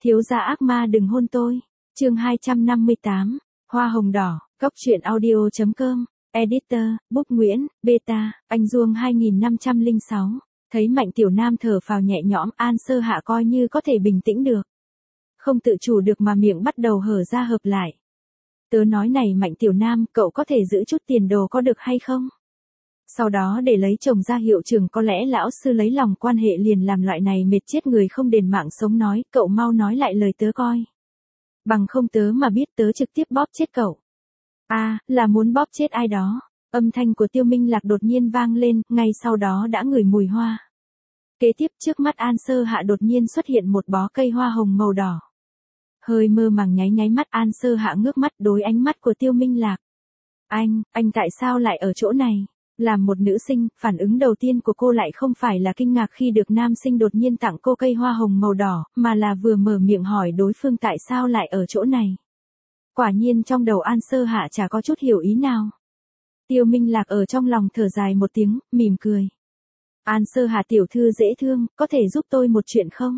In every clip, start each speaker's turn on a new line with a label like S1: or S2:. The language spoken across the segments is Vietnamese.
S1: Thiếu gia ác ma đừng hôn tôi. Chương 258. Hoa hồng đỏ. Cốc truyện audio.com. Editor, Book Nguyễn, Beta, Anh Duông 2506. Thấy Mạnh Tiểu Nam thở phào nhẹ nhõm, An Sơ Hạ coi như có thể bình tĩnh được. Không tự chủ được mà miệng bắt đầu hở ra hợp lại. Tớ nói này Mạnh Tiểu Nam, cậu có thể giữ chút tiền đồ có được hay không? Sau đó để lấy chồng ra hiệu trường, có lẽ lão sư lấy lòng quan hệ liền làm loại này mệt chết người không đền mạng sống nói, cậu mau nói lại lời tớ coi. Bằng không tớ mà biết tớ trực tiếp bóp chết cậu. Là muốn bóp chết ai đó. Âm thanh của Tiêu Minh Lạc đột nhiên vang lên, ngay sau đó đã ngửi mùi hoa. Kế tiếp trước mắt An Sơ Hạ đột nhiên xuất hiện một bó cây hoa hồng màu đỏ. Hơi mơ màng nháy mắt, An Sơ Hạ ngước mắt đối ánh mắt của Tiêu Minh Lạc. Anh tại sao lại ở chỗ này? Làm một nữ sinh, phản ứng đầu tiên của cô lại không phải là kinh ngạc khi được nam sinh đột nhiên tặng cô cây hoa hồng màu đỏ, mà là vừa mở miệng hỏi đối phương tại sao lại ở chỗ này. Quả nhiên trong đầu An Sơ Hạ chả có chút hiểu ý nào. Tiêu Minh Lạc ở trong lòng thở dài một tiếng, mỉm cười. An Sơ Hạ tiểu thư dễ thương, có thể giúp tôi một chuyện không?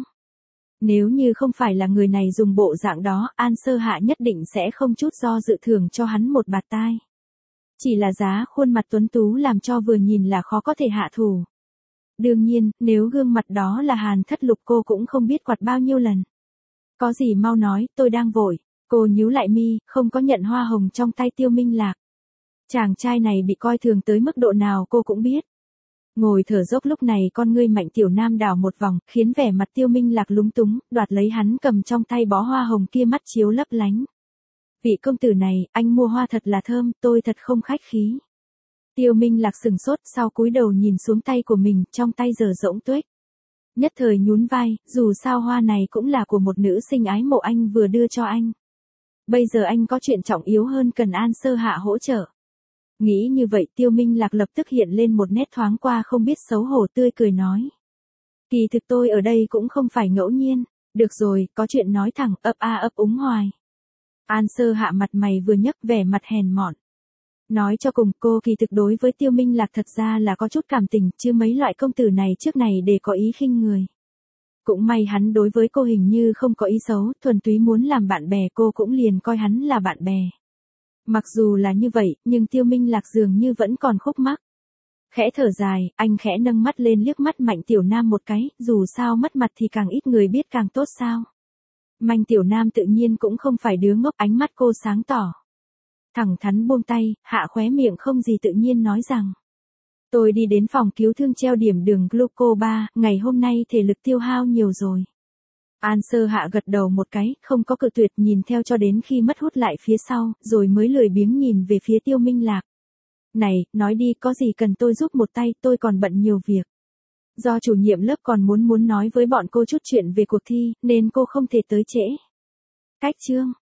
S1: Nếu như không phải là người này dùng bộ dạng đó, An Sơ Hạ nhất định sẽ không chút do dự thưởng cho hắn một bạt tai. Chỉ là giá khuôn mặt tuấn tú làm cho vừa nhìn là khó có thể hạ thủ. Đương nhiên, nếu gương mặt đó là Hàn Thất Lục cô cũng không biết quạt bao nhiêu lần. Có gì mau nói, tôi đang vội. Cô nhíu lại mi, không có nhận hoa hồng trong tay Tiêu Minh Lạc. Chàng trai này bị coi thường tới mức độ nào cô cũng biết. Ngồi thở dốc lúc này con ngươi Mạnh Tiểu Nam đảo một vòng, khiến vẻ mặt Tiêu Minh Lạc lúng túng, đoạt lấy hắn cầm trong tay bó hoa hồng kia mắt chiếu lấp lánh. Vị công tử này, anh mua hoa thật là thơm, tôi thật không khách khí. Tiêu Minh Lạc sừng sốt, sau cúi đầu nhìn xuống tay của mình, trong tay giờ rỗng tuếch. Nhất thời nhún vai, dù sao hoa này cũng là của một nữ sinh ái mộ anh vừa đưa cho anh. Bây giờ anh có chuyện trọng yếu hơn cần An Sơ Hạ hỗ trợ. Nghĩ như vậy Tiêu Minh Lạc lập tức hiện lên một nét thoáng qua không biết xấu hổ tươi cười nói. Kỳ thực tôi ở đây cũng không phải ngẫu nhiên. Được rồi, có chuyện nói thẳng, ấp úng hoài. An Sơ Hạ mặt mày vừa nhấc vẻ mặt hèn mọn. Nói cho cùng cô kỳ thực đối với Tiêu Minh Lạc thật ra là có chút cảm tình, chứ mấy loại công tử này trước này để có ý khinh người. Cũng may hắn đối với cô hình như không có ý xấu, thuần túy muốn làm bạn bè, cô cũng liền coi hắn là bạn bè. Mặc dù là như vậy, nhưng Tiêu Minh Lạc dường như vẫn còn khúc mắc. Khẽ thở dài, anh khẽ nâng mắt lên liếc mắt Mạnh Tiểu Nam một cái, dù sao mất mặt thì càng ít người biết càng tốt sao. Mạnh Tiểu Nam tự nhiên cũng không phải đứa ngốc, ánh mắt cô sáng tỏ. Thẳng thắn buông tay, hạ khóe miệng không gì tự nhiên nói rằng. Tôi đi đến phòng cứu thương treo điểm đường gluco 3, ngày hôm nay thể lực tiêu hao nhiều rồi. An Sơ Hạ gật đầu một cái, không có cự tuyệt, nhìn theo cho đến khi mất hút lại phía sau, rồi mới lười biếng nhìn về phía Tiêu Minh Lạc. Này, nói đi, có gì cần tôi giúp một tay, tôi còn bận nhiều việc. Do chủ nhiệm lớp còn muốn nói với bọn cô chút chuyện về cuộc thi, nên cô không thể tới trễ. Cách chương.